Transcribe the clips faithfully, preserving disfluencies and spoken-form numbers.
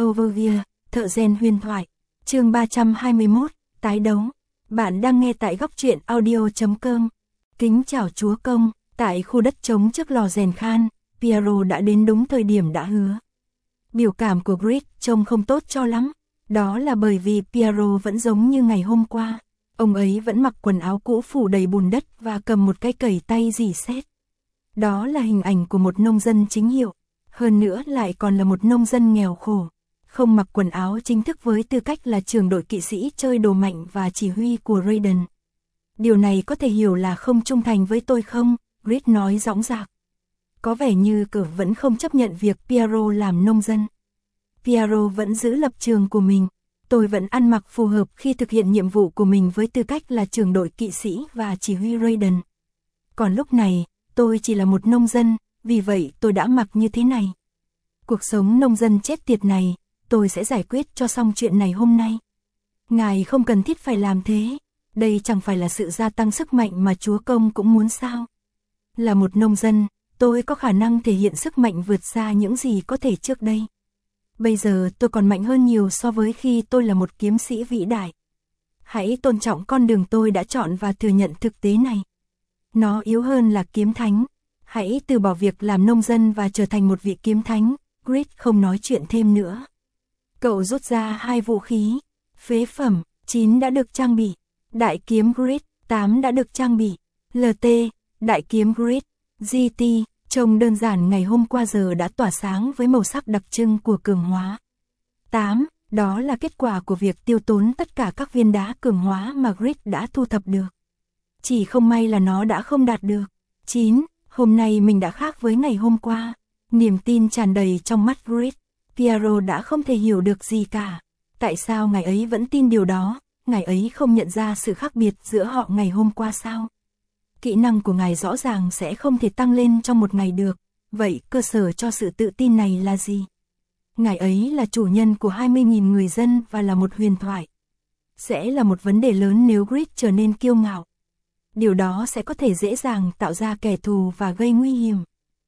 Overview, thợ rèn huyền thoại. Chương ba trăm hai mươi mốt, tái đấu. Bạn đang nghe tại góc truyện audio chấm com. Kính chào chúa công, tại khu đất trống trước lò rèn Khan, Piero đã đến đúng thời điểm đã hứa. Biểu cảm của Grit trông không tốt cho lắm, đó là bởi vì Piero vẫn giống như ngày hôm qua. Ông ấy vẫn mặc quần áo cũ phủ đầy bùn đất và cầm một cái cày tay rỉ sét. Đó là hình ảnh của một nông dân chính hiệu, hơn nữa lại còn là một nông dân nghèo khổ. Không mặc quần áo chính thức với tư cách là trưởng đội kỵ sĩ chơi đồ mạnh và chỉ huy của Raiden. Điều này có thể hiểu là không trung thành với tôi không? Grit nói dõng dạc. Có vẻ như cờ vẫn không chấp nhận việc Piero làm nông dân. Piero vẫn giữ lập trường của mình. Tôi vẫn ăn mặc phù hợp khi thực hiện nhiệm vụ của mình với tư cách là trưởng đội kỵ sĩ và chỉ huy Raiden. Còn lúc này, tôi chỉ là một nông dân, vì vậy tôi đã mặc như thế này. Cuộc sống nông dân chết tiệt này, tôi sẽ giải quyết cho xong chuyện này hôm nay. Ngài không cần thiết phải làm thế, đây chẳng phải là sự gia tăng sức mạnh mà chúa công cũng muốn sao. Là một nông dân, tôi có khả năng thể hiện sức mạnh vượt xa những gì có thể trước đây. Bây giờ tôi còn mạnh hơn nhiều so với khi tôi là một kiếm sĩ vĩ đại. Hãy tôn trọng con đường tôi đã chọn và thừa nhận thực tế này. Nó yếu hơn là kiếm thánh. Hãy từ bỏ việc làm nông dân và trở thành một vị kiếm thánh. Grit không nói chuyện thêm nữa. Cậu rút ra hai vũ khí. Phế phẩm, chín đã được trang bị. Đại kiếm Grit, tám đã được trang bị. lờ tê, đại kiếm Grit, giê tê, trông đơn giản ngày hôm qua giờ đã tỏa sáng với màu sắc đặc trưng của cường hóa. tám, đó là kết quả của việc tiêu tốn tất cả các viên đá cường hóa mà Grit đã thu thập được. Chỉ không may là nó đã không đạt được. chín, hôm nay mình đã khác với ngày hôm qua. Niềm tin tràn đầy trong mắt Grit. Piero đã không thể hiểu được gì cả. Tại sao ngài ấy vẫn tin điều đó? Ngài ấy không nhận ra sự khác biệt giữa họ ngày hôm qua sao? Kỹ năng của ngài rõ ràng sẽ không thể tăng lên trong một ngày được. Vậy cơ sở cho sự tự tin này là gì? Ngài ấy là chủ nhân của hai mươi nghìn người dân và là một huyền thoại. Sẽ là một vấn đề lớn nếu Grit trở nên kiêu ngạo. Điều đó sẽ có thể dễ dàng tạo ra kẻ thù và gây nguy hiểm.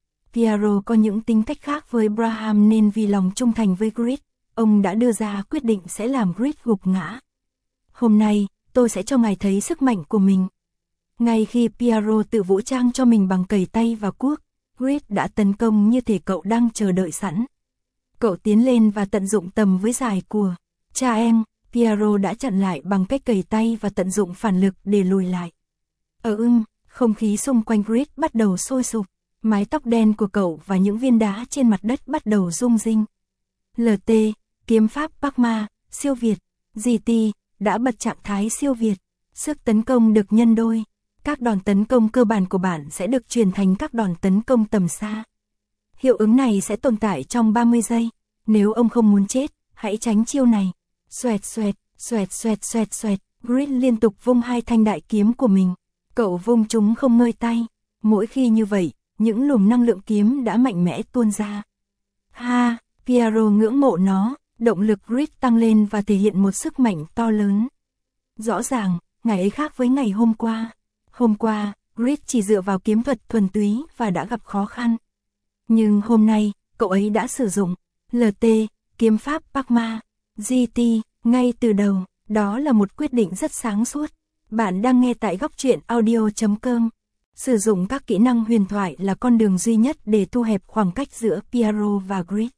Piero có những tính cách khác với Braham nên vì lòng trung thành với Grit, ông đã đưa ra quyết định sẽ làm Grit gục ngã. Hôm nay, tôi sẽ cho ngài thấy sức mạnh của mình. Ngay khi Piero tự vũ trang cho mình bằng cày tay và cuốc, Grit đã tấn công như thể cậu đang chờ đợi sẵn. Cậu tiến lên và tận dụng tầm với dài của cha em, Piero đã chặn lại bằng cách cày tay và tận dụng phản lực để lùi lại. Ở ưng, không khí xung quanh Grit bắt đầu sôi sục, mái tóc đen của cậu và những viên đá trên mặt đất bắt đầu rung rinh. lờ tê, kiếm pháp Parma, siêu việt, giê tê, đã bật trạng thái siêu việt, sức tấn công được nhân đôi. Các đòn tấn công cơ bản của bạn sẽ được chuyển thành các đòn tấn công tầm xa. Hiệu ứng này sẽ tồn tại trong ba mươi giây. Nếu ông không muốn chết, hãy tránh chiêu này. Xoẹt xoẹt, xoẹt xoẹt xoẹt xoẹt. Grit liên tục vung hai thanh đại kiếm của mình. Cậu vung chúng không ngơi tay. Mỗi khi như vậy, những luồng năng lượng kiếm đã mạnh mẽ tuôn ra. Ha, Piero ngưỡng mộ nó. Động lực Grit tăng lên và thể hiện một sức mạnh to lớn. Rõ ràng, ngày ấy khác với ngày hôm qua. Hôm qua, Grit chỉ dựa vào kiếm thuật thuần túy và đã gặp khó khăn. Nhưng hôm nay, cậu ấy đã sử dụng lờ tê, kiếm pháp Parma, giê tê, ngay từ đầu. Đó là một quyết định rất sáng suốt. Bạn đang nghe tại góc truyện audio chấm com. Sử dụng các kỹ năng huyền thoại là con đường duy nhất để thu hẹp khoảng cách giữa Piero và Grit.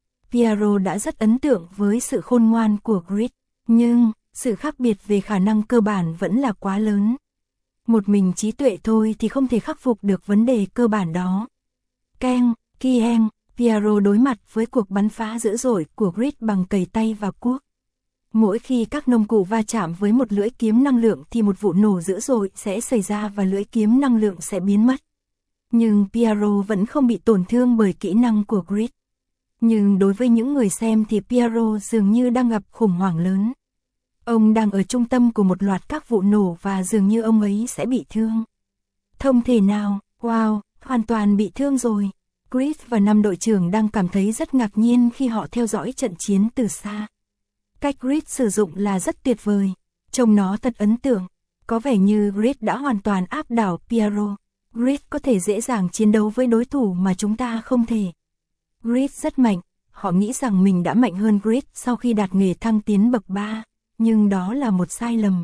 Piero đã rất ấn tượng với sự khôn ngoan của Grit, nhưng sự khác biệt về khả năng cơ bản vẫn là quá lớn. Một mình trí tuệ thôi thì không thể khắc phục được vấn đề cơ bản đó. Keng, kieng, Piero đối mặt với cuộc bắn phá dữ dội của Grit bằng cày tay và cuốc. Mỗi khi các nông cụ va chạm với một lưỡi kiếm năng lượng thì một vụ nổ dữ dội sẽ xảy ra và lưỡi kiếm năng lượng sẽ biến mất. Nhưng Piero vẫn không bị tổn thương bởi kỹ năng của Grit. Nhưng đối với những người xem thì Piero dường như đang gặp khủng hoảng lớn. Ông đang ở trung tâm của một loạt các vụ nổ và dường như ông ấy sẽ bị thương. Không thể nào, wow, hoàn toàn bị thương rồi. Grit và năm đội trưởng đang cảm thấy rất ngạc nhiên khi họ theo dõi trận chiến từ xa. Cách Grit sử dụng là rất tuyệt vời, trông nó thật ấn tượng. Có vẻ như Grit đã hoàn toàn áp đảo Piero. Grit có thể dễ dàng chiến đấu với đối thủ mà chúng ta không thể. Grit rất mạnh, họ nghĩ rằng mình đã mạnh hơn Grid sau khi đạt nghề thăng tiến bậc ba, nhưng đó là một sai lầm.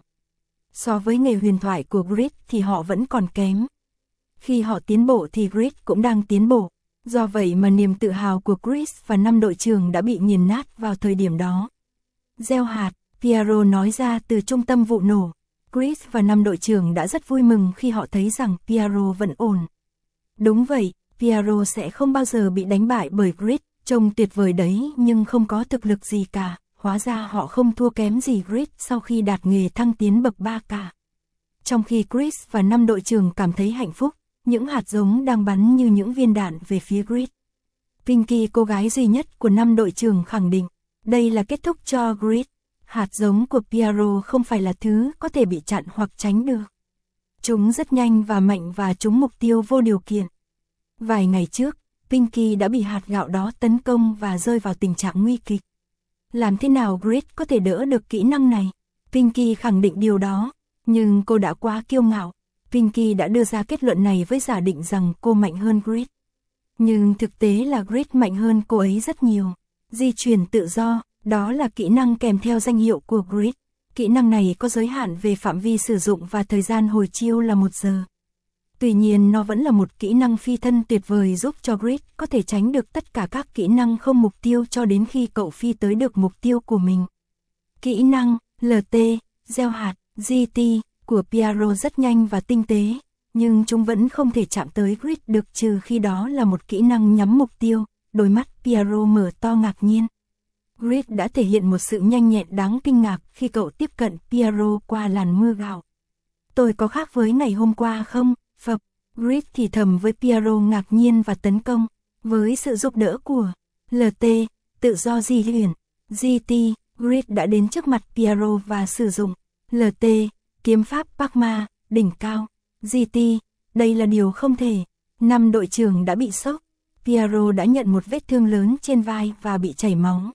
So với nghề huyền thoại của Grid thì họ vẫn còn kém. Khi họ tiến bộ thì Grid cũng đang tiến bộ. Do vậy mà niềm tự hào của Chris và năm đội trưởng đã bị nghiền nát vào thời điểm đó. Gieo hạt, Piero nói ra từ trung tâm vụ nổ. Chris và năm đội trưởng đã rất vui mừng khi họ thấy rằng Piero vẫn ổn. Đúng vậy, Piero sẽ không bao giờ bị đánh bại bởi Grid, trông tuyệt vời đấy nhưng không có thực lực gì cả. Hóa ra họ không thua kém gì Grid sau khi đạt nghề thăng tiến bậc ba cả. Trong khi Chris và năm đội trưởng cảm thấy hạnh phúc, những hạt giống đang bắn như những viên đạn về phía Grid. Pinky, cô gái duy nhất của năm đội trưởng, khẳng định, đây là kết thúc cho Grid. Hạt giống của Piero không phải là thứ có thể bị chặn hoặc tránh được. Chúng rất nhanh và mạnh và trúng mục tiêu vô điều kiện. Vài ngày trước, Pinky đã bị hạt gạo đó tấn công và rơi vào tình trạng nguy kịch. Làm thế nào Grid có thể đỡ được kỹ năng này? Pinky khẳng định điều đó, nhưng cô đã quá kiêu ngạo. Pinky đã đưa ra kết luận này với giả định rằng cô mạnh hơn Grid. Nhưng thực tế là Grid mạnh hơn cô ấy rất nhiều. Di chuyển tự do, đó là kỹ năng kèm theo danh hiệu của Grid. Kỹ năng này có giới hạn về phạm vi sử dụng và thời gian hồi chiêu là một giờ. Tuy nhiên nó vẫn là một kỹ năng phi thân tuyệt vời giúp cho Grid có thể tránh được tất cả các kỹ năng không mục tiêu cho đến khi cậu phi tới được mục tiêu của mình. Kỹ năng lờ tê, gieo hạt, giê tê của Piero rất nhanh và tinh tế, nhưng chúng vẫn không thể chạm tới Grid được trừ khi đó là một kỹ năng nhắm mục tiêu. Đôi mắt Piero mở to ngạc nhiên. Grid đã thể hiện một sự nhanh nhẹn đáng kinh ngạc khi cậu tiếp cận Piero qua làn mưa gạo. Tôi có khác với ngày hôm qua không? Phập, Grid thì thầm với Piero ngạc nhiên và tấn công. Với sự giúp đỡ của lờ tê, tự do di chuyển, giê tê, Grid đã đến trước mặt Piero và sử dụng lờ tê, kiếm pháp Parma, đỉnh cao, giê tê, đây là điều không thể. Năm đội trưởng đã bị sốc. Piero đã nhận một vết thương lớn trên vai và bị chảy máu.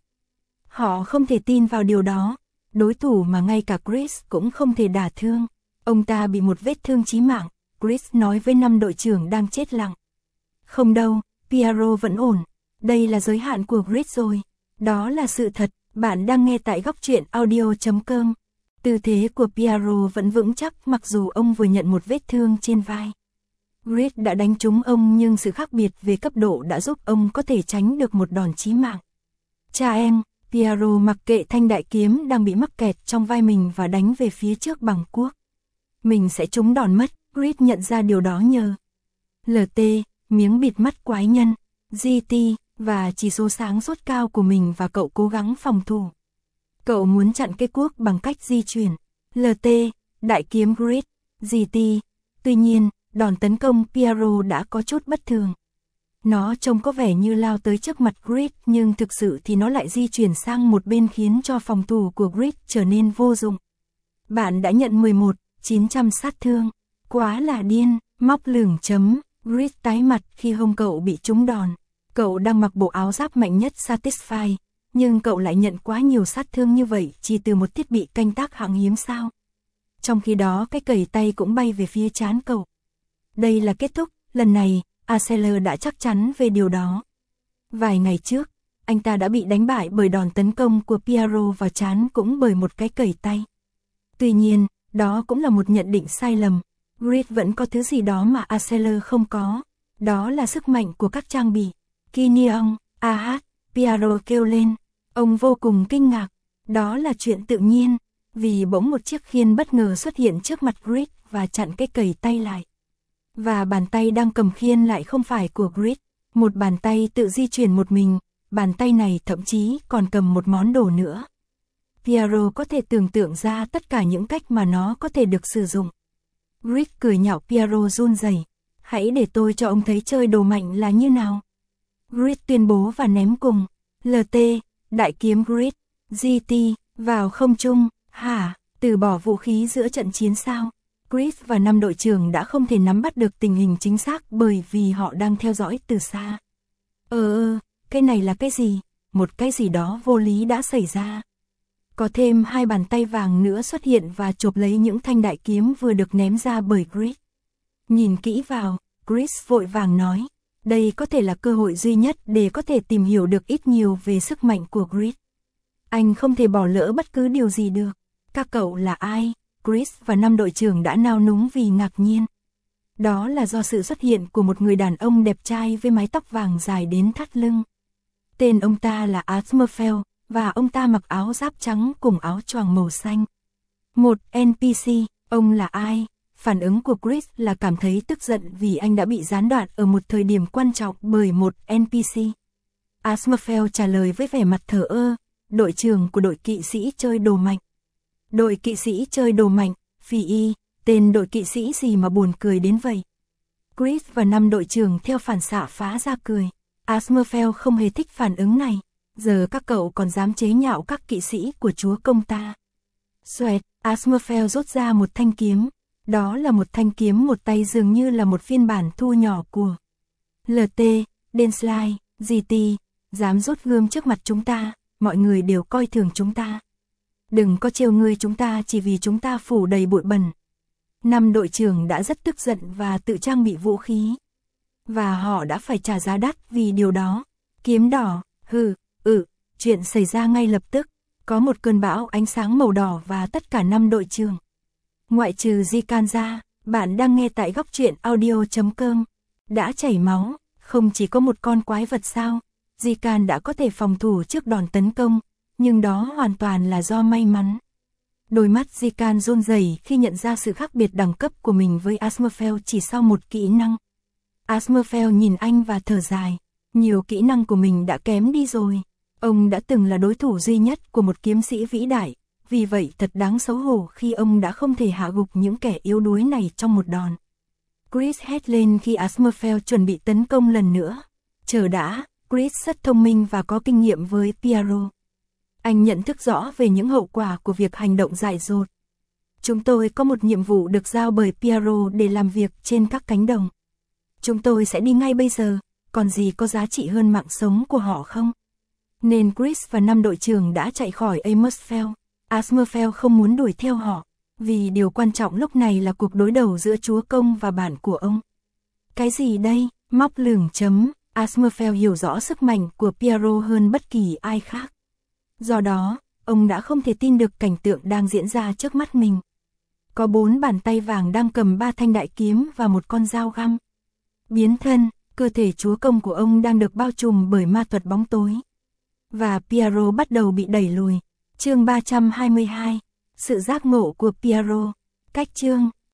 Họ không thể tin vào điều đó. Đối thủ mà ngay cả Chris cũng không thể đả thương. Ông ta bị một vết thương chí mạng. Chris nói với năm đội trưởng đang chết lặng. Không đâu, Piero vẫn ổn. Đây là giới hạn của Grid rồi. Đó là sự thật. Bạn đang nghe tại góc truyện audio chấm com. Tư thế của Piero vẫn vững chắc mặc dù ông vừa nhận một vết thương trên vai. Grid đã đánh trúng ông nhưng sự khác biệt về cấp độ đã giúp ông có thể tránh được một đòn chí mạng. Cha em, Piero mặc kệ thanh đại kiếm đang bị mắc kẹt trong vai mình và đánh về phía trước bằng cuốc. Mình sẽ trúng đòn mất, Grid nhận ra điều đó nhờ lờ tê, miếng bịt mắt quái nhân, giê tê và chỉ số sáng suốt cao của mình và cậu cố gắng phòng thủ. Cậu muốn chặn cái cuốc bằng cách di chuyển. lờ tê, đại kiếm Grid, giê tê. Tuy nhiên, đòn tấn công Piero đã có chút bất thường. Nó trông có vẻ như lao tới trước mặt Grid nhưng thực sự thì nó lại di chuyển sang một bên khiến cho phòng thủ của Grid trở nên vô dụng. Bạn đã nhận mười một, chín trăm sát thương. Quá là điên, móc lửng chấm. Grid tái mặt khi hông cậu bị trúng đòn. Cậu đang mặc bộ áo giáp mạnh nhất Satisfy, nhưng cậu lại nhận quá nhiều sát thương như vậy chỉ từ một thiết bị canh tác hạng hiếm sao. Trong khi đó cái cầy tay cũng bay về phía trán cậu. Đây là kết thúc, lần này, Arcelor đã chắc chắn về điều đó. Vài ngày trước, anh ta đã bị đánh bại bởi đòn tấn công của Piero vào trán cũng bởi một cái cầy tay. Tuy nhiên, đó cũng là một nhận định sai lầm. Grid vẫn có thứ gì đó mà Arcelor không có. Đó là sức mạnh của các trang bị. Kinion, a hát, Piero kêu lên. Ông vô cùng kinh ngạc. Đó là chuyện tự nhiên, vì bỗng một chiếc khiên bất ngờ xuất hiện trước mặt Grid và chặn cái cầy tay lại. Và bàn tay đang cầm khiên lại không phải của Grid. Một bàn tay tự di chuyển một mình, bàn tay này thậm chí còn cầm một món đồ nữa. Piero có thể tưởng tượng ra tất cả những cách mà nó có thể được sử dụng. Grid cười nhạo Piero run rẩy. Hãy để tôi cho ông thấy chơi đồ mạnh là như nào. Grid tuyên bố và ném cùng. lờ tê, đại kiếm Grid, giê tê, vào không trung, hả, từ bỏ vũ khí giữa trận chiến sao? Grid và năm đội trưởng đã không thể nắm bắt được tình hình chính xác bởi vì họ đang theo dõi từ xa. Ờ ơ, cái này là cái gì? Một cái gì đó vô lý đã xảy ra. Có thêm hai bàn tay vàng nữa xuất hiện và chộp lấy những thanh đại kiếm vừa được ném ra bởi Grid. Nhìn kỹ vào, Grid vội vàng nói. Đây có thể là cơ hội duy nhất để có thể tìm hiểu được ít nhiều về sức mạnh của Chris. Anh không thể bỏ lỡ bất cứ điều gì được. Các cậu là ai? Chris và năm đội trưởng đã nao núng vì ngạc nhiên. Đó là do sự xuất hiện của một người đàn ông đẹp trai với mái tóc vàng dài đến thắt lưng. Tên ông ta là Aziraphale, và ông ta mặc áo giáp trắng cùng áo choàng màu xanh. Một en pê xê, ông là ai? Phản ứng của Chris là cảm thấy tức giận vì anh đã bị gián đoạn ở một thời điểm quan trọng bởi một en pê xê. Aziraphale trả lời với vẻ mặt thờ ơ, đội trưởng của đội kỵ sĩ chơi đồ mạnh. Đội kỵ sĩ chơi đồ mạnh, phi y, tên đội kỵ sĩ gì mà buồn cười đến vậy? Chris và năm đội trưởng theo phản xạ phá ra cười. Aziraphale không hề thích phản ứng này. Giờ các cậu còn dám chế nhạo các kỵ sĩ của chúa công ta. Xoẹt, Aziraphale rút ra một thanh kiếm. Đó là một thanh kiếm một tay dường như là một phiên bản thu nhỏ của lờ tê, Denslide, giê tê. Dám rút gươm trước mặt chúng ta, mọi người đều coi thường chúng ta. Đừng có trêu ngươi chúng ta chỉ vì chúng ta phủ đầy bụi bẩn. Năm đội trưởng đã rất tức giận và tự trang bị vũ khí. Và họ đã phải trả giá đắt vì điều đó. Kiếm đỏ, hừ, ừ, chuyện xảy ra ngay lập tức. Có một cơn bão ánh sáng màu đỏ và tất cả năm đội trưởng. Ngoại trừ Zikan ra, bạn đang nghe tại góc truyện audio chấm com. Đã chảy máu, không chỉ có một con quái vật sao. Zikan đã có thể phòng thủ trước đòn tấn công, nhưng đó hoàn toàn là do may mắn. Đôi mắt Zikan run rẩy khi nhận ra sự khác biệt đẳng cấp của mình với Aziraphale chỉ sau một kỹ năng. Aziraphale nhìn anh và thở dài. Nhiều kỹ năng của mình đã kém đi rồi. Ông đã từng là đối thủ duy nhất của một kiếm sĩ vĩ đại. Vì vậy thật đáng xấu hổ khi ông đã không thể hạ gục những kẻ yếu đuối này trong một đòn. Chris hét lên khi Aziraphale chuẩn bị tấn công lần nữa. Chờ đã, Chris rất thông minh và có kinh nghiệm với Piero. Anh nhận thức rõ về những hậu quả của việc hành động dại dột. Chúng tôi có một nhiệm vụ được giao bởi Piero để làm việc trên các cánh đồng. Chúng tôi sẽ đi ngay bây giờ, còn gì có giá trị hơn mạng sống của họ không? Nên Chris và năm đội trưởng đã chạy khỏi Amersfoort. Aziraphale không muốn đuổi theo họ, vì điều quan trọng lúc này là cuộc đối đầu giữa chúa công và bạn của ông. Cái gì đây? Móc lửng chấm. Aziraphale hiểu rõ sức mạnh của Piero hơn bất kỳ ai khác. Do đó, ông đã không thể tin được cảnh tượng đang diễn ra trước mắt mình. Có bốn bàn tay vàng đang cầm ba thanh đại kiếm và một con dao găm. Biến thân, cơ thể chúa công của ông đang được bao trùm bởi ma thuật bóng tối. Và Piero bắt đầu bị đẩy lùi. Chương ba trăm hai mươi hai. Sự giác ngộ của Piero. Cách chương.